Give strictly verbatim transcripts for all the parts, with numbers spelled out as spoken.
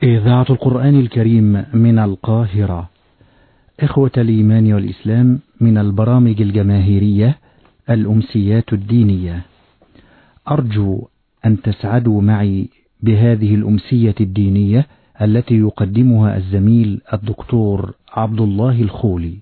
إذاعة القرآن الكريم من القاهرة. إخوة الإيمان والإسلام، من البرامج الجماهيرية الأمسيات الدينية. أرجو أن تسعدوا معي بهذه الأمسية الدينية التي يقدمها الزميل الدكتور عبد الله الخولي.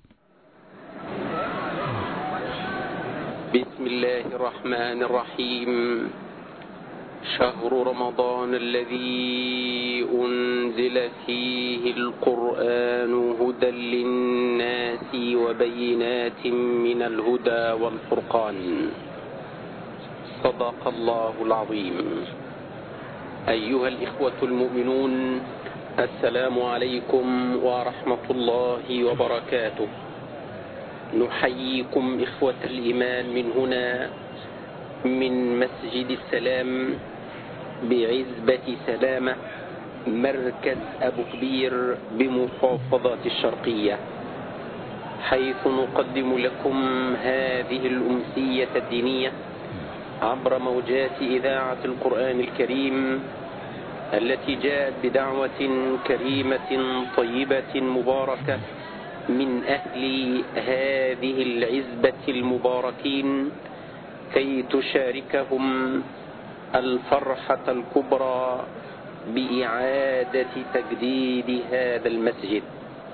بسم الله الرحمن الرحيم. شهر رمضان الذي أنزل فيه القرآن هدى للناس وبينات من الهدى والفرقان. صدق الله العظيم. أيها الإخوة المؤمنون، السلام عليكم ورحمة الله وبركاته. نحييكم إخوة الإيمان من هنا من مسجد السلام بعزبة سلامة، مركز أبو كبير بمحافظة الشرقية، حيث نقدم لكم هذه الأمسية الدينية عبر موجات إذاعة القرآن الكريم التي جاءت بدعوة كريمة طيبة مباركة من أهل هذه العزبة المباركين كي تشاركهم الفرحة الكبرى بإعادة تجديد هذا المسجد.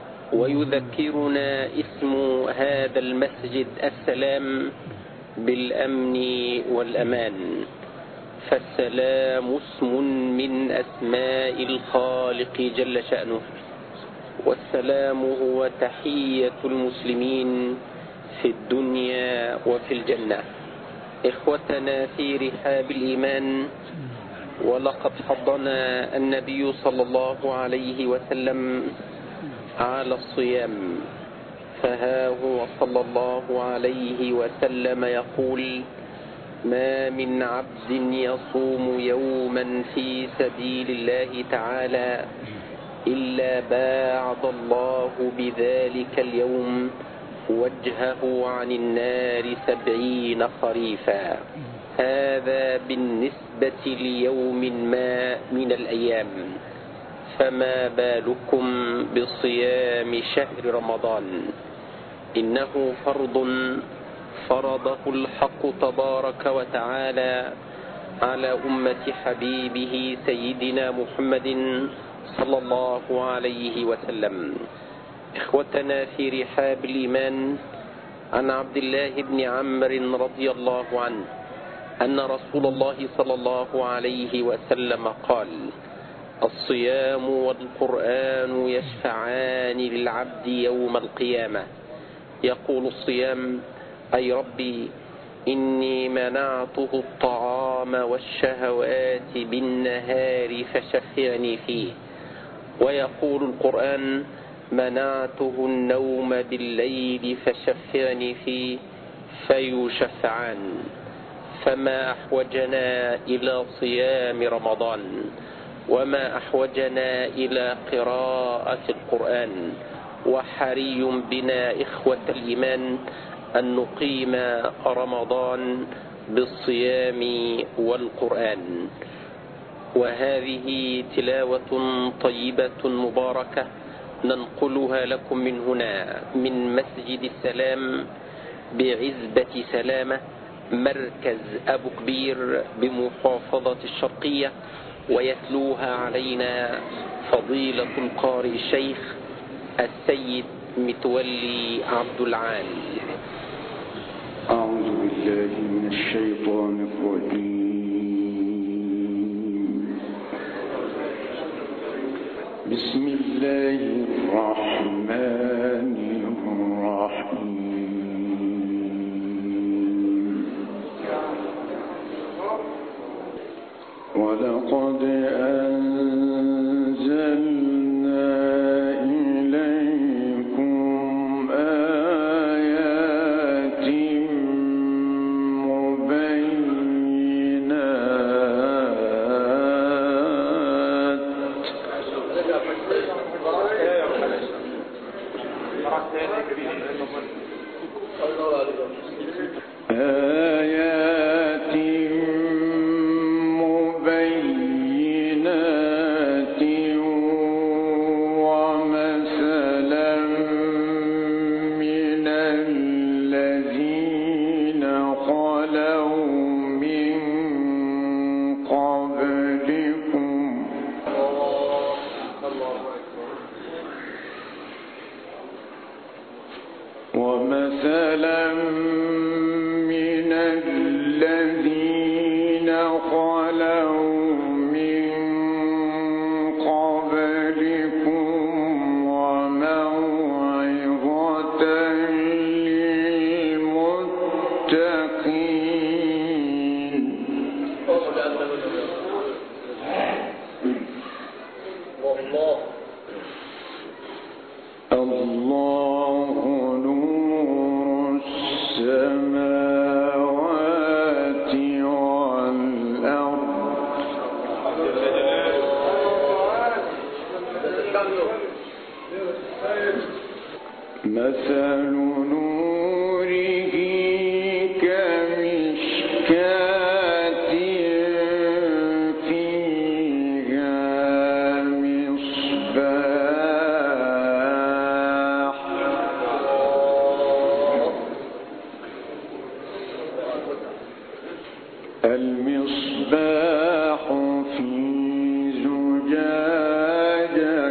ويذكرنا اسم هذا المسجد السلام بالأمن والأمان، فالسلام اسم من أسماء الخالق جل شأنه، والسلام هو تحية المسلمين في الدنيا وفي الجنة. إخوتنا في رحاب الإيمان، ولقد حضنا النبي صلى الله عليه وسلم على الصيام، فها هو صلى الله عليه وسلم يقول: ما من عبد يصوم يوما في سبيل الله تعالى إلا باعد الله بذلك اليوم وجهه عن النار سبعين خريفا. هذا بالنسبة ليوم ما من الأيام، فما بالكم بصيام شهر رمضان؟ إنه فرض فرضه الحق تبارك وتعالى على أمة حبيبه سيدنا محمد صلى الله عليه وسلم. إخوتنا في رحاب الإيمان، عن عبد الله بن عمرو رضي الله عنه أن رسول الله صلى الله عليه وسلم قال: الصيام والقرآن يشفعان للعبد يوم القيامة. يقول الصيام: أي ربي إني منعته الطعام والشهوات بالنهار فشفعني فيه. ويقول القرآن: منعته النوم بالليل فشفعني فيه، فيشفعان. فما أحوجنا إلى صيام رمضان، وما أحوجنا إلى قراءة القرآن. وحري بنا إخوة الإيمان أن نقيم رمضان بالصيام والقرآن. وهذه تلاوة طيبة مباركة ننقلها لكم من هنا من مسجد السلام بعزبة سلامة، مركز أبو كبير بمحافظة الشرقية، ويتلوها علينا فضيلة القارئ الشيخ السيد متولي عبد العال. أعوذ بالله من الشيطان الرجيم. بسم الله الرحمن الرحيم. ولقد أنزلنا إليكم آيات آيات مبينات مثلا من الذين خلوا من قبلكم وموعظة للمتقين. الله نور السماوات والأرض مثل نوره كمشكاة فيها مصباح المصباح في زجاجة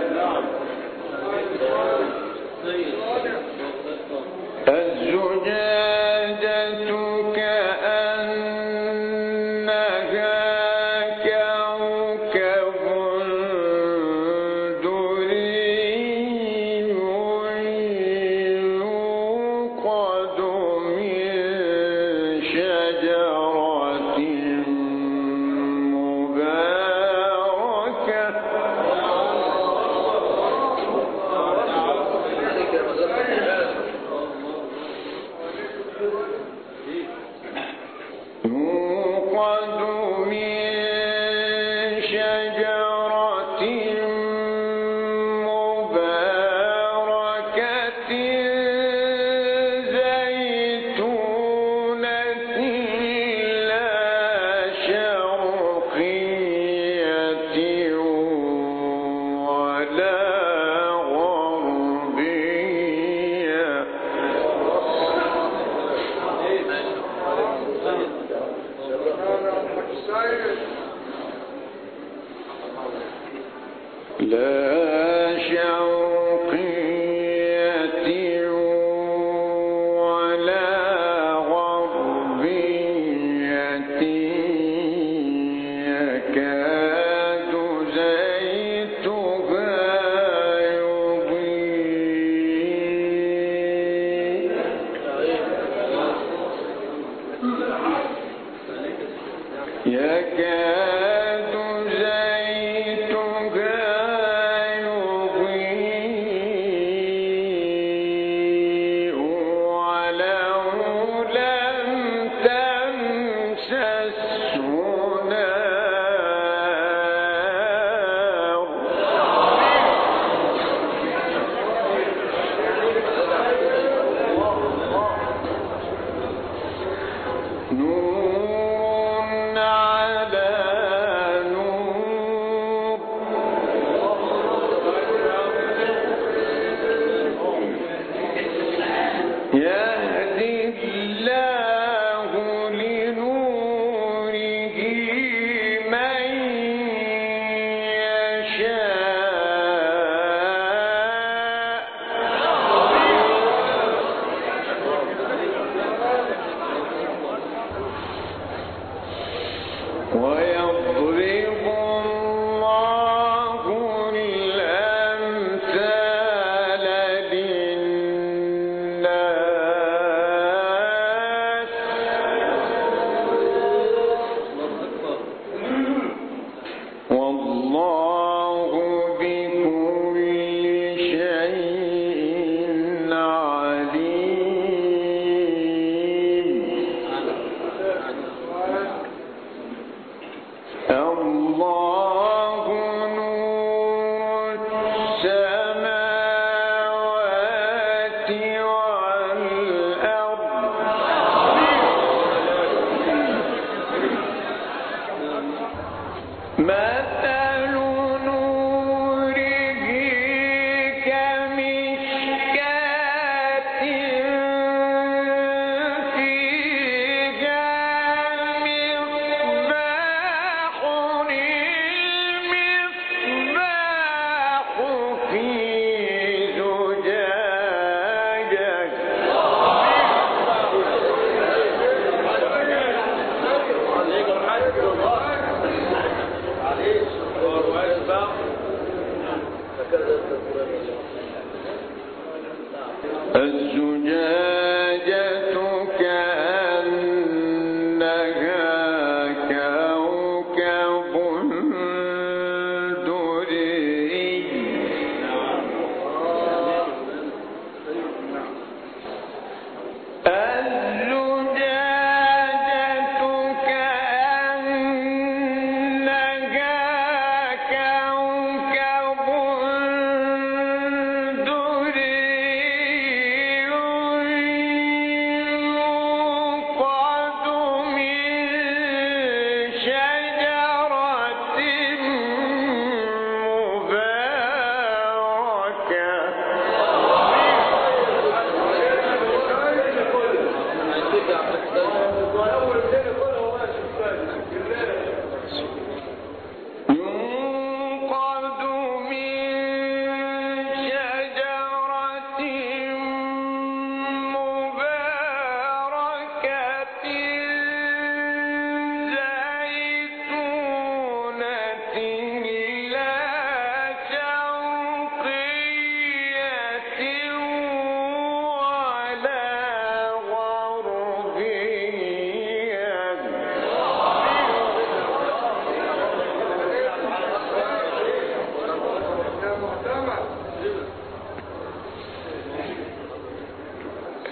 الزجاجة كأنها كوكب دري يوقد من شجرة مباركة يوقد من شجرة مباركة زيتونة لا شرقية ولا غربية لا شرقية ولا غربية يكاد زيتها يضيء يكاد زيتها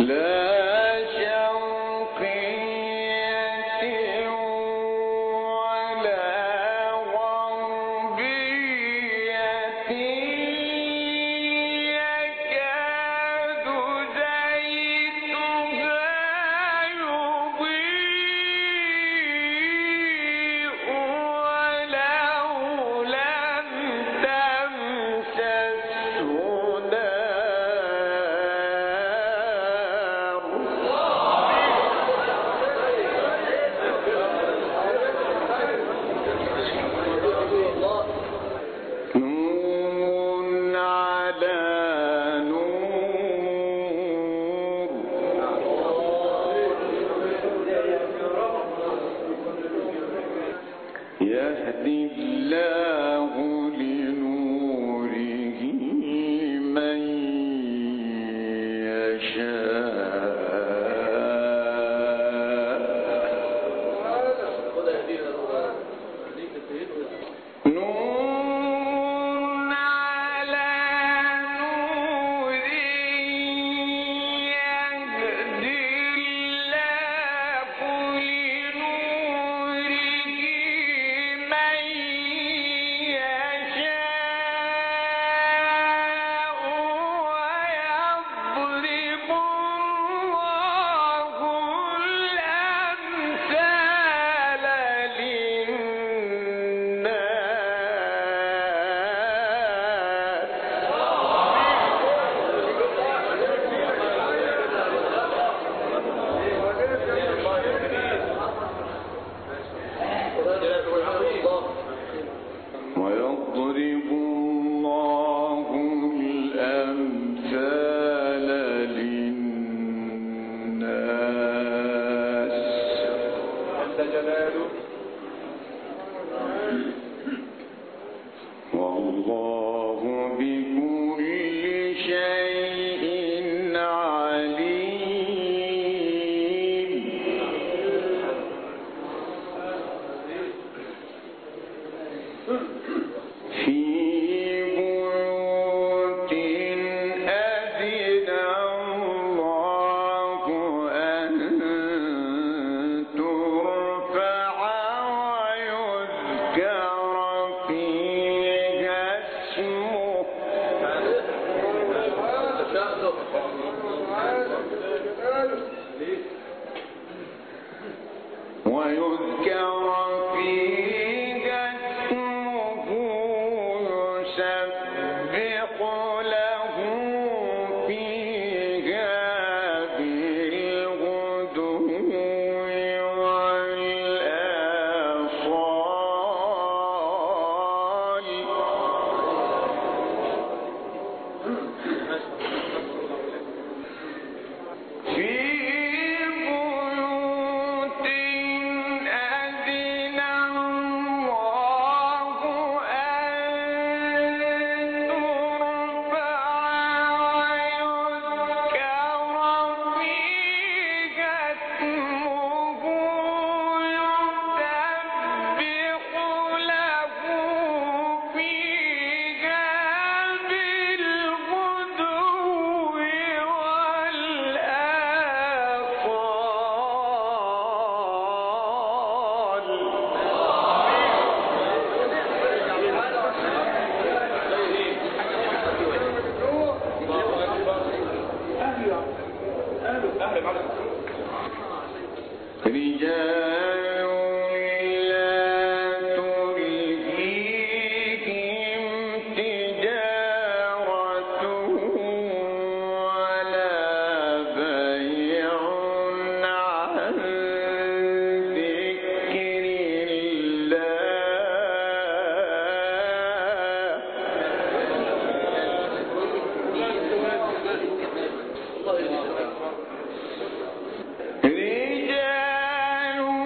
رجال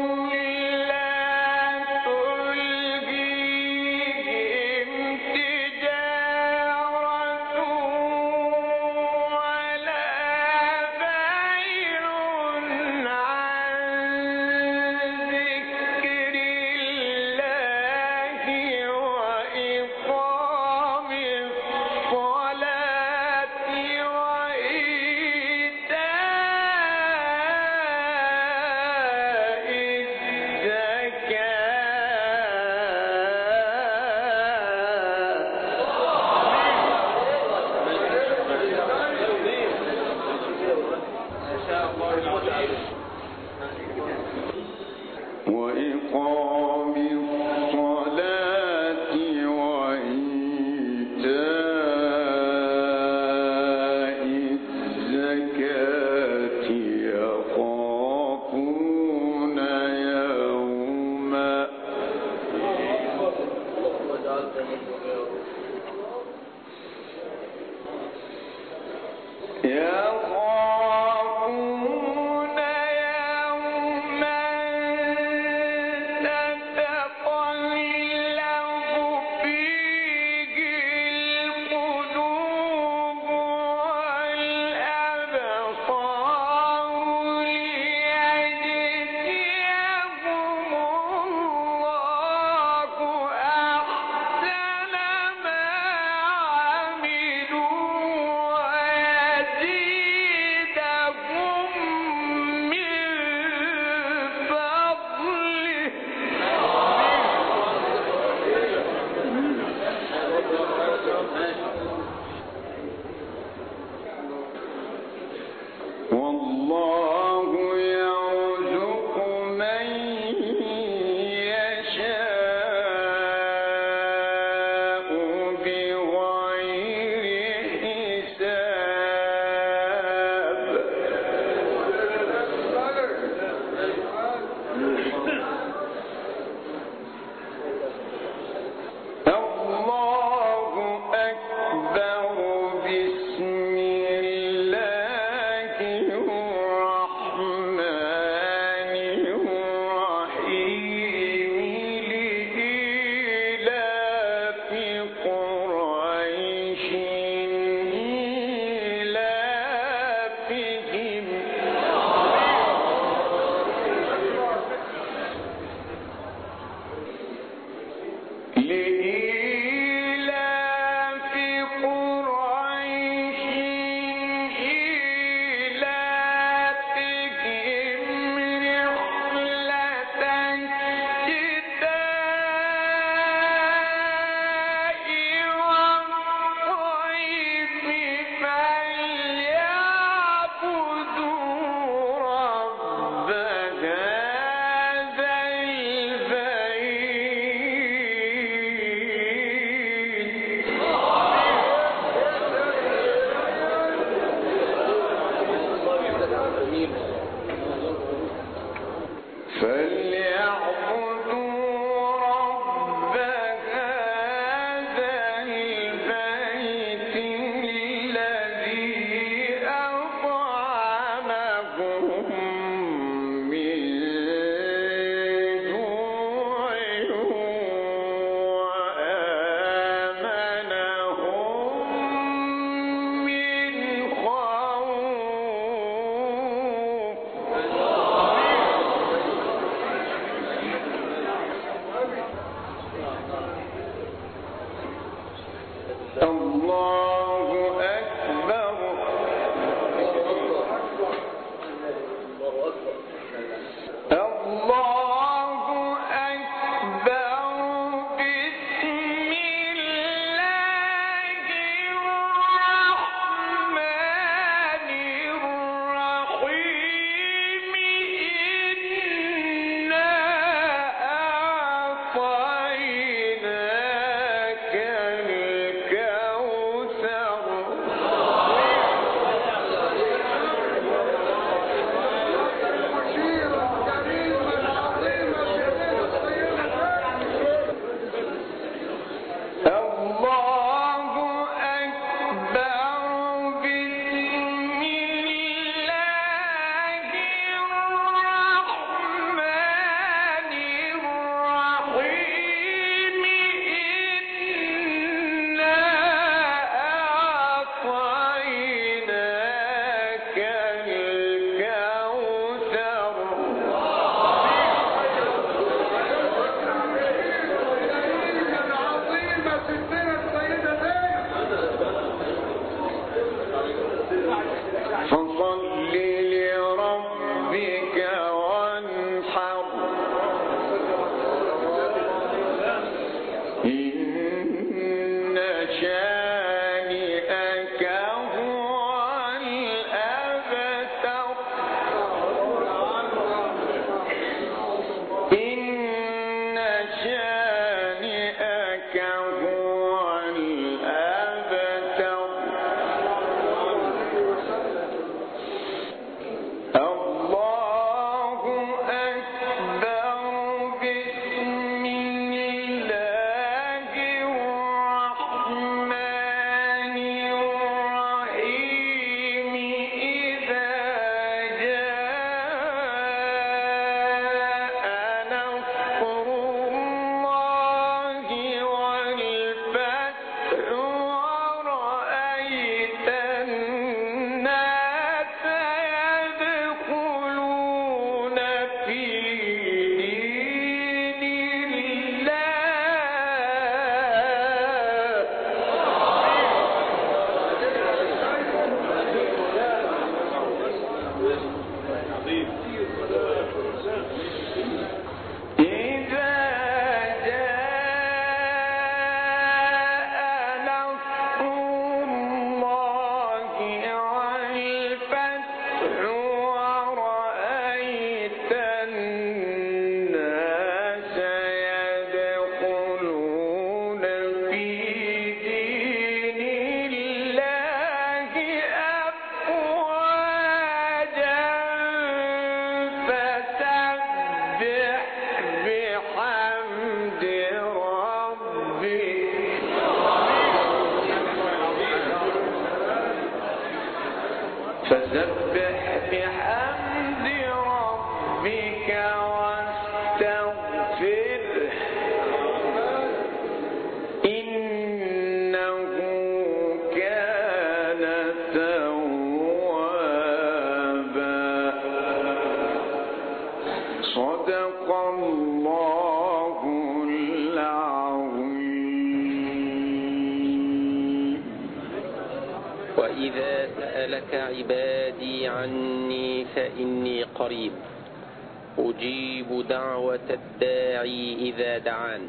وإذا سألك عبادي عني فإني قريب أجيب دعوة الداعي إذا دعان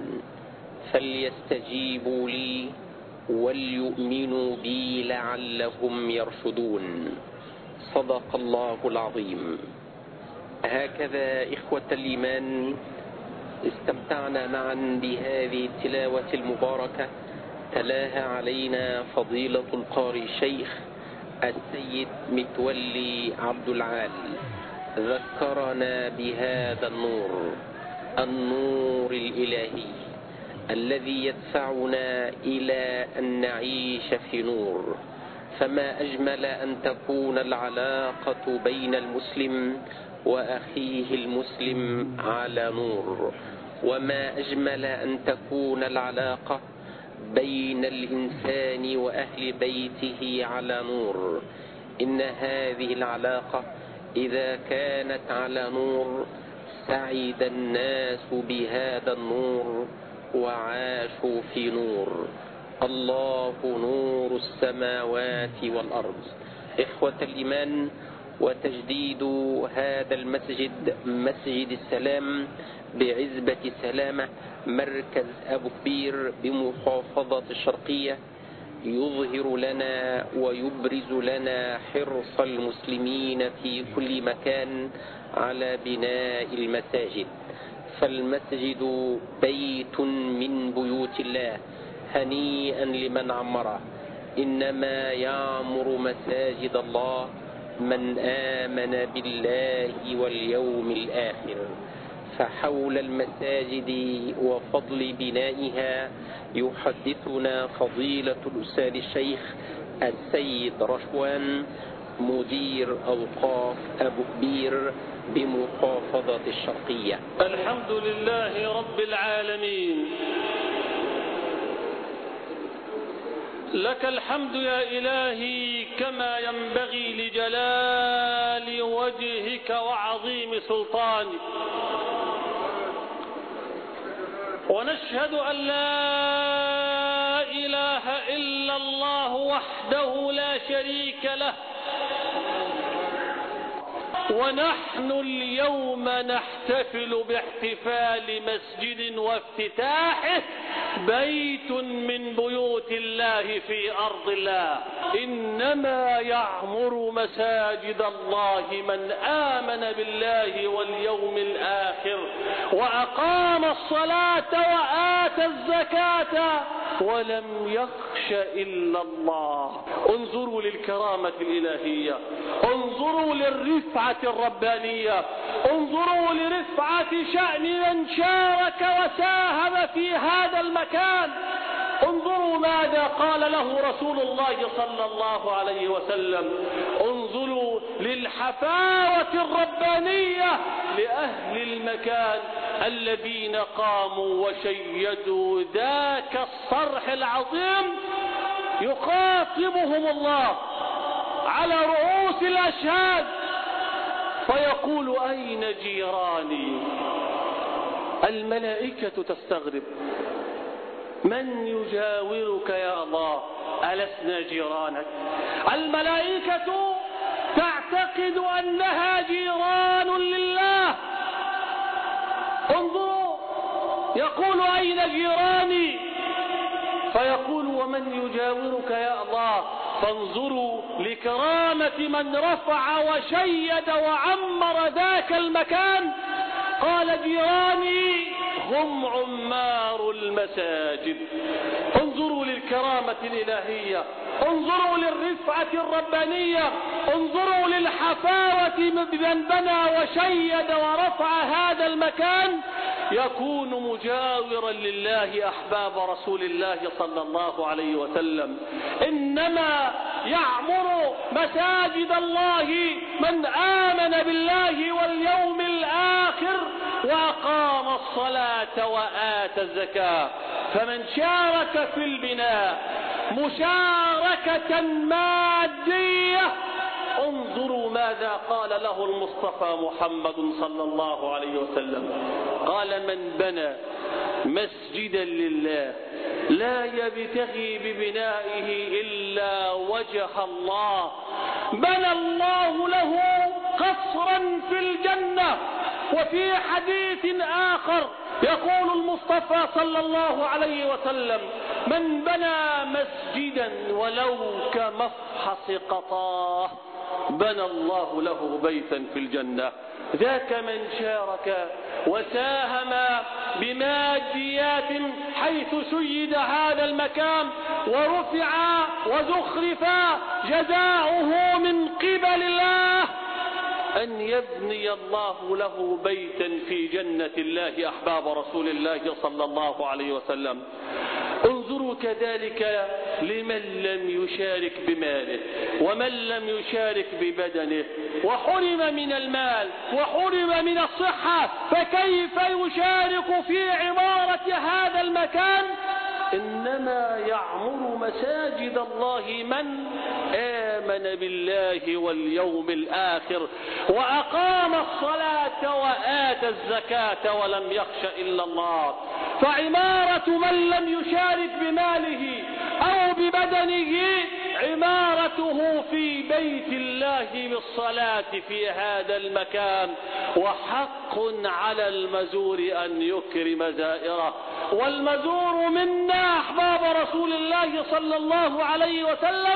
فليستجيبوا لي وليؤمنوا بي لعلهم يرشدون. صدق الله العظيم. هكذا إخوة الإيمان استمتعنا معا بهذه التلاوة المباركة تلاها علينا فضيلة القارئ الشيخ السيد متولي عبد العال، ذكرنا بهذا النور النور الإلهي الذي يدفعنا إلى أن نعيش في نور. فما أجمل أن تكون العلاقة بين المسلم وأخيه المسلم على نور، وما أجمل أن تكون العلاقة بين الإنسان وأهل بيته على نور. إن هذه العلاقة إذا كانت على نور سعد الناس بهذا النور وعاشوا في نور. الله نور السماوات والأرض. إخوة الإيمان، وتجديد هذا المسجد مسجد السلام بعزبة سلامة مركز أبو كبير بمحافظة الشرقية يظهر لنا ويبرز لنا حرص المسلمين في كل مكان على بناء المساجد، فالمسجد بيت من بيوت الله، هنيئا لمن عمره. إنما يعمر مساجد الله من آمن بالله واليوم الآخر. فحول المساجد وفضل بنائها يحدثنا فضيلة الأستاذ الشيخ السيد رشوان مدير أوقاف أبو كبير بمحافظة الشرقية. الحمد لله رب العالمين، لك الحمد يا إلهي كما ينبغي لجلال وجهك وعظيم سلطانك، ونشهد أن لا إله إلا الله وحده لا شريك له، ونحن اليوم نحتفل باحتفال مسجد وافتتاحه بيت من بيوت الله في أرض الله. إنما يعمر مساجد الله من آمن بالله واليوم الآخر وأقام الصلاة وآتى الزكاة ولم يخش إلا الله. انظروا للكرامة الإلهية، انظروا للرفعة الربانية، انظروا لرفعة شأن من شارك وساهم في هذا المكان. انظروا ماذا قال له رسول الله صلى الله عليه وسلم، انظروا للحفاوة الربانية لأهل المكان الذين قاموا وشيدوا ذاك الصرح العظيم. يخاطبهم الله على رؤوس الأشهاد فيقول أين جيراني؟ الملائكة تستغرب، من يجاورك يا الله؟ ألسنا جيرانك؟ الملائكة تعتقد أنها جيران لله. انظروا، يقول أين جيراني؟ فيقول ومن يجاورك يا الله؟ فانظروا لكرامة من رفع وشيد وعمر ذاك المكان. قال جيراني هم عمار المساجد. انظروا للكرامة الإلهية، انظروا للرفعة الربانية، انظروا للحفاوة بمن بنى وشيد ورفع هذا المكان. يكون مجاورا لله أحباب رسول الله صلى الله عليه وسلم. إنما يعمر مساجد الله من آمن بالله واليوم الآخر وأقام الصلاة وآتى الزكاة. فمن شارك في البناء مشاركة مادية، انظروا ماذا قال له المصطفى محمد صلى الله عليه وسلم. قال من بنى مسجدا لله لا يبتغي ببنائه إلا وجه الله بنى الله له قصرا في الجنة. وفي حديث آخر يقول المصطفى صلى الله عليه وسلم من بنى مسجدا ولو كمفحص قطاه بنى الله له بيتا في الجنة. ذاك من شارك وساهم بماديات حيث شيد هذا المكان ورفع وزخرف، جزاؤه من قبل الله أن يبني الله له بيتا في جنة الله أحباب رسول الله صلى الله عليه وسلم. انظروا كذلك لمن لم يشارك بماله ومن لم يشارك ببدنه وحرم من المال وحرم من الصحة، فكيف يشارك في عمارة هذا المكان؟ إنما يعمر مساجد الله من آمن بالله واليوم الآخر وأقام الصلاة وآتى الزكاة ولم يخش إلا الله. فعمارة من لم يشارك بماله أو ببدنه، عمارته في بيت الله بالصلاة في هذا المكان. وحق على المزور أن يكرم زائره، والمزور منا أحباب رسول الله صلى الله عليه وسلم.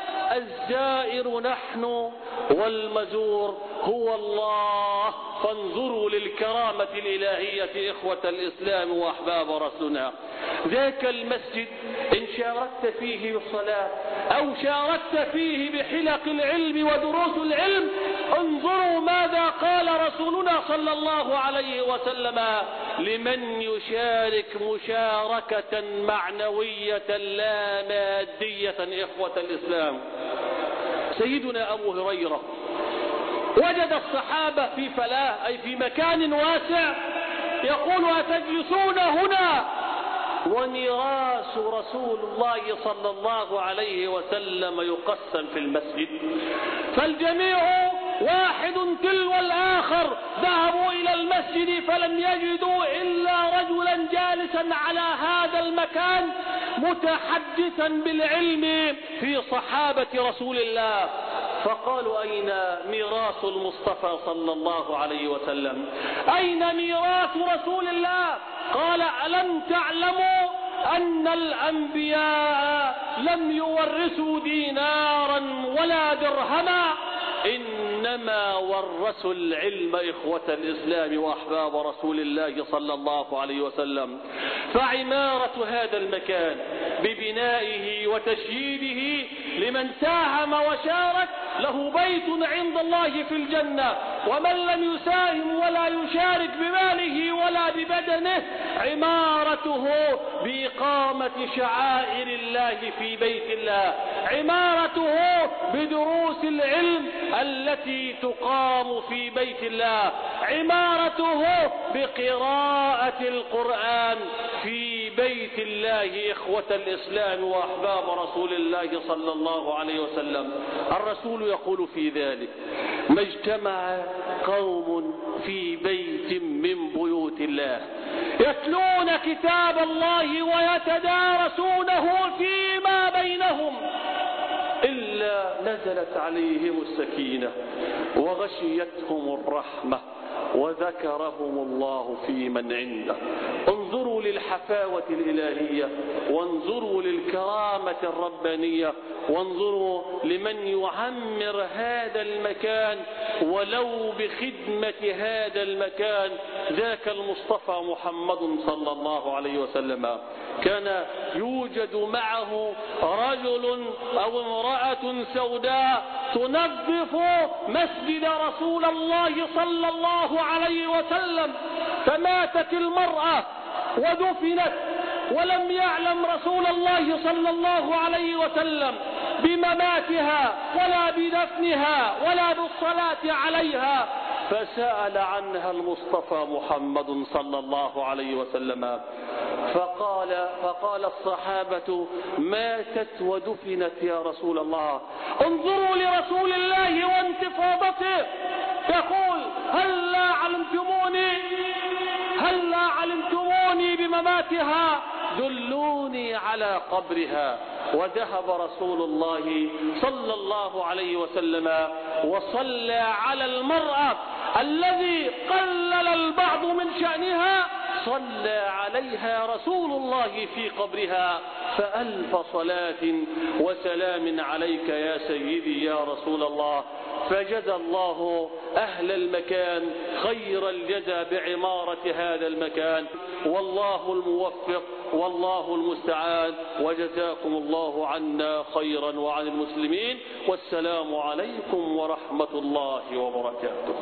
الزائر نحن والمزور هو الله. فانظروا للكرامة الإلهية إخوة الإسلام وأحباب رسولنا. ذاك المسجد إن شاركت فيه بالصلاة أو شاركت فيه بحلق العلم ودروس العلم، انظروا ماذا قال رسولنا صلى الله عليه وسلم لمن يشارك مشاركة معنوية لا مادية. إخوة الإسلام، سيدنا أبو هريرة وجد الصحابة في فلاة، أي في مكان واسع، يقول: أتجلسون هنا ونراس رسول الله صلى الله عليه وسلم يقسم في المسجد؟ فالجميع واحد تلو الآخر ذهبوا إلى المسجد فلم يجدوا إلا رجلا جالسا على هذا المكان متحدثا بالعلم في صحابة رسول الله. فقالوا: أين ميراث المصطفى صلى الله عليه وسلم؟ أين ميراث رسول الله؟ قال: ألم تعلموا أن الأنبياء لم يورثوا دينارا ولا درهما، إنما ورثوا العلم. إخوة الإسلام وأحباب رسول الله صلى الله عليه وسلم. فعمارة هذا المكان ببنائه وتشييده لمن ساهم وشارك له بيت عند الله في الجنة، ومن لم يساهم ولا يشارك بماله ولا ببدنه، عمارته بإقامة شعائر الله في بيت الله، عمارته بدروس العلم التي تقام في بيت الله، عمارته بقراءة القرآن في بيت الله. إخوة الإسلام وأحباب رسول الله صلى الله عليه وسلم، الرسول يقول في ذلك: ما اجتمع قوم في بيت من بيوت الله يتلون كتاب الله ويتدارسونه فيما بينهم إلا نزلت عليهم السكينة وغشيتهم الرحمة وذكرهم الله في من عنده. انظروا للحفاوة الإلهية، وانظروا للكرامة الربانية، وانظروا لمن يعمر هذا المكان ولو بخدمة هذا المكان. ذاك المصطفى محمد صلى الله عليه وسلم كان يوجد معه رجل أو امرأة سوداء تنظف مسجد رسول الله صلى الله عليه وسلم، فماتت المرأة ودفنت، ولم يعلم رسول الله صلى الله عليه وسلم بمماتها ولا بدفنها ولا بالصلاة عليها، فسأل عنها المصطفى محمد صلى الله عليه وسلم، فقال فقال الصحابة: ماتت ودفنت يا رسول الله. انظروا لرسول الله وانتفاضته، يقول: هل علمتموني هل علمتموني بمماتها؟ دلوني على قبرها. وذهب رسول الله صلى الله عليه وسلم وصلى على المرأة الذي قلل البعض من شأنها، صلى عليها رسول الله في قبرها، فألف صلاة وسلام عليك يا سيدي يا رسول الله. فجزى الله أهل المكان خير الجزاء بعمارة هذا المكان، والله الموفق والله المستعان، وجزاكم الله عنا خيرا وعن المسلمين، والسلام عليكم ورحمة الله وبركاته.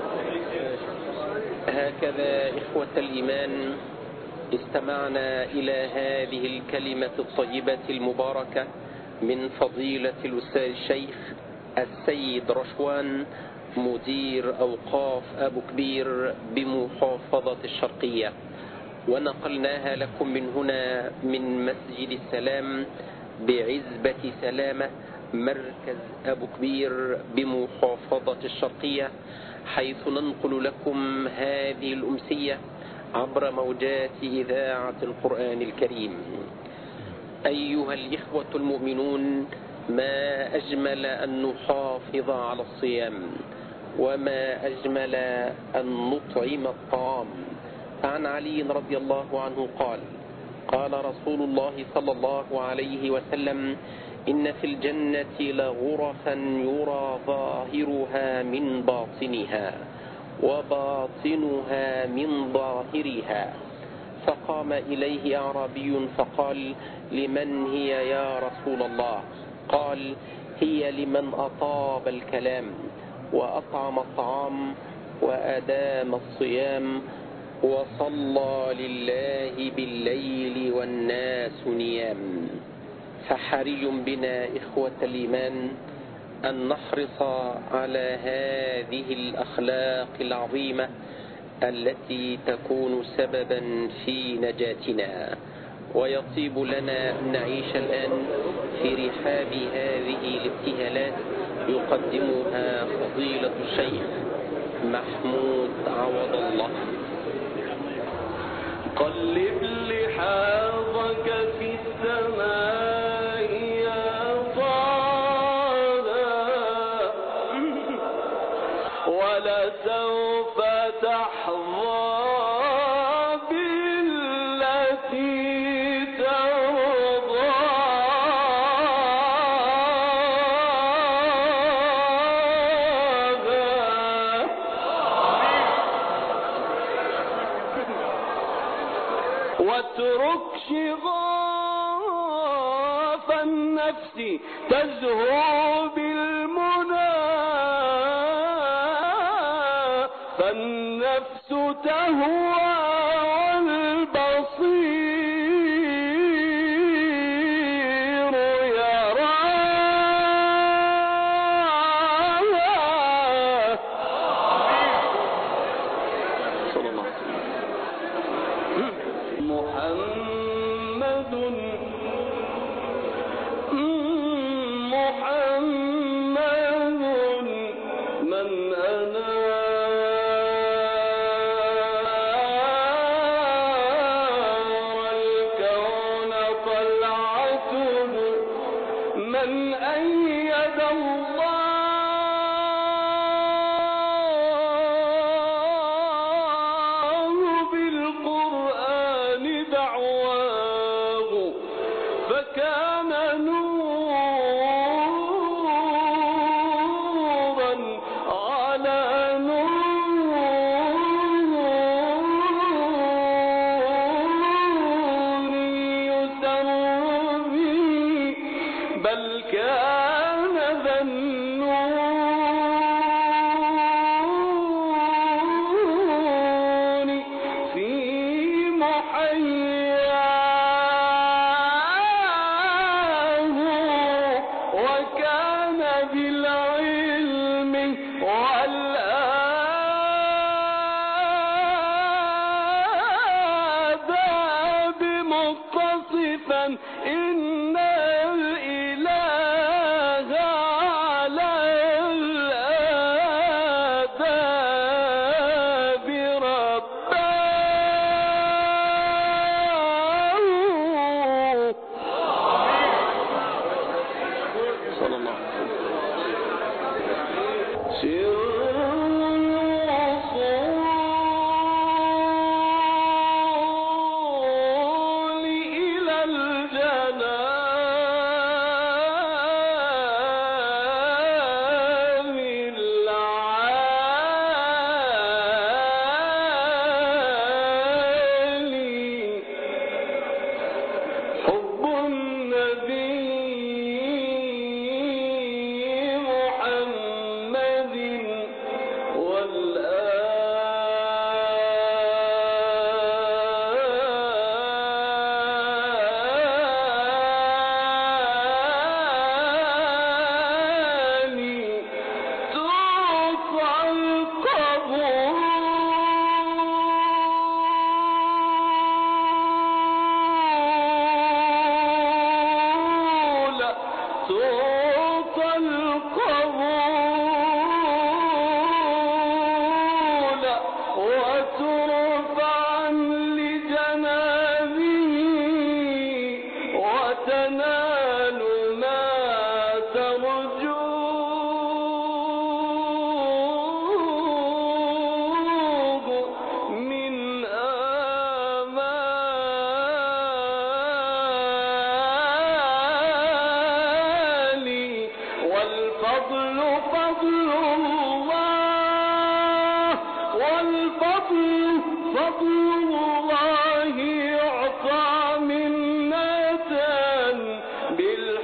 هكذا إخوة الإيمان استمعنا إلى هذه الكلمة الطيبة المباركة من فضيلة الأستاذ الشيخ السيد رشوان مدير أوقاف أبو كبير بمحافظة الشرقية، ونقلناها لكم من هنا من مسجد السلام بعزبة سلامة مركز أبو كبير بمحافظة الشرقية، حيث ننقل لكم هذه الأمسية عبر موجات إذاعة القرآن الكريم. أيها الإخوة المؤمنون، ما أجمل أن نحافظ على الصيام، وما أجمل أن نطعم الطعام. فعن علي رضي الله عنه قال: قال رسول الله صلى الله عليه وسلم: إن في الجنة لغرفا يرى ظاهرها من باطنها وباطنها من ظاهرها. فقام إليه أعرابي فقال: لمن هي يا رسول الله؟ قال: هي لمن أطاب الكلام وأطعم الطعام وأدام الصيام وصلى لله بالليل والناس نيام. فحري بنا إخوة الإيمان أن نحرص على هذه الأخلاق العظيمة التي تكون سببا في نجاتنا، ويطيب لنا أن نعيش الآن في رحاب هذه الابتهالات يقدمها فضيلة الشيخ محمود عوض الله. قلب لحاظك في السماء يا طه، ولسوف تحظى بالتي ترضى. واترك شغاف النفس تزهو بالمنى، فالنفس تهوى والبصير يراها. صلى الله عليه وسلم. محمد محمد من أنار الكون طلعته، من أيد الله بالقرآن دعواه، فكان نورا على نور يسر به، بل كان ذا النور في محياه، وكان بالعلم والآداب متصفا. إن الإله على الآداب رباه. صلى الله عليه وسلم. سر الوصول إلى الجنان العالي، حب النبي محمد والآل، ترفع القبول، تعطى القبول، وترفع لجنابه وتنال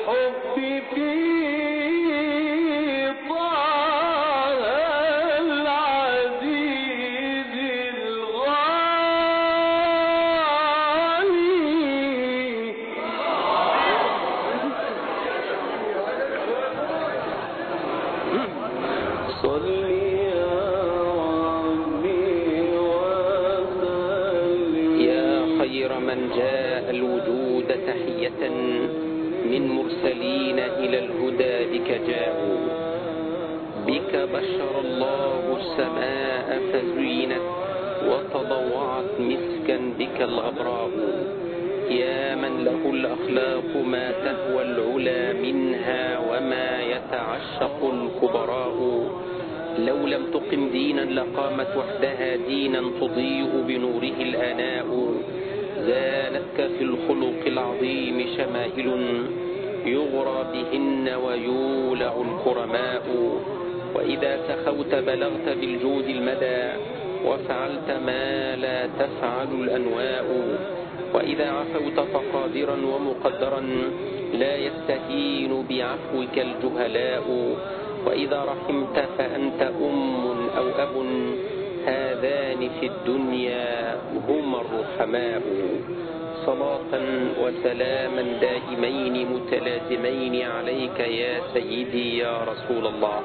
من مرسلين إلى الهدى بك جاءوا. بك بشر الله السماء فزينت وتضوعت مسكا بك الغبراء. يا من له الأخلاق ما تهوى العلا منها وما يتعشق الكبراء. لو لم تقم دينا لقامت وحدها دينا تضيء بنوره الآناء. زالتك في الخلق العظيم شمائل يغرى بهن ويولع الكرماء. وإذا سخوت بلغت بالجود المدى وفعلت ما لا تفعل الأنواء. وإذا عفوت فقادرا ومقدرا لا يستهين بعفوك الجهلاء. وإذا رحمت فأنت أم أو أب هذان في الدنيا هما الرحماء. صلاة وسلاما دائمين متلازمين عليك يا سيدي يا رسول الله.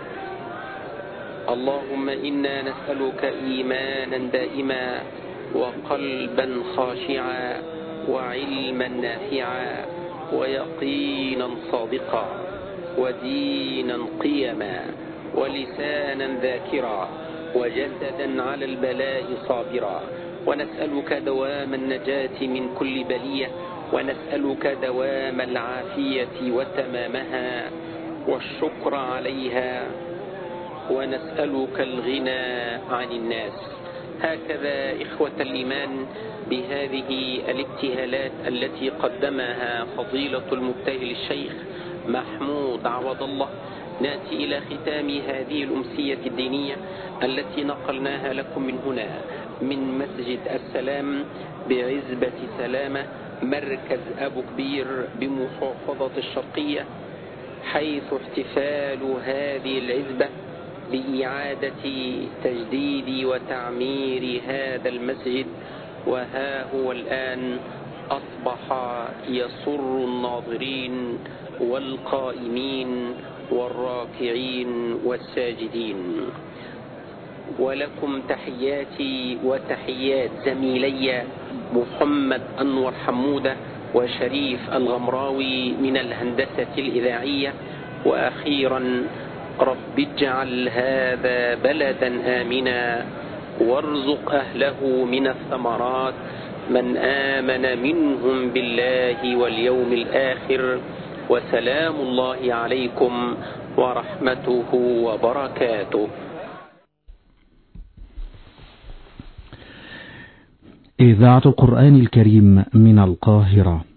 اللهم إنا نسألك إيمانا دائما وقلبا خاشعا وعلما نافعا ويقينا صادقا ودينا قيما ولسانا ذاكرا وجسدا على البلاء صابرا. ونسألك دوام النجاة من كل بلية ونسألك دوام العافية وتمامها والشكر عليها ونسألك الغنى عن الناس. هكذا إخوة الإيمان بهذه الابتهالات التي قدمها فضيلة المبتهل الشيخ محمود عوض الله نأتي إلى ختام هذه الأمسية الدينية التي نقلناها لكم من هنا من مسجد السلام بعزبة سلامة مركز أبو كبير بمحافظة الشرقية، حيث احتفال هذه العزبة بإعادة تجديد وتعمير هذا المسجد. وها هو الآن أصبح يسر الناظرين والقائمين والراكعين والساجدين. ولكم تحياتي وتحيات زميلي محمد أنور حمودة وشريف الغمراوي من الهندسة الإذاعية. وأخيرا رب اجعل هذا بلدا آمنا وارزق أهله من الثمرات من آمن منهم بالله واليوم الآخر. وسلام الله عليكم ورحمته وبركاته. إذاعة القرآن الكريم من القاهرة.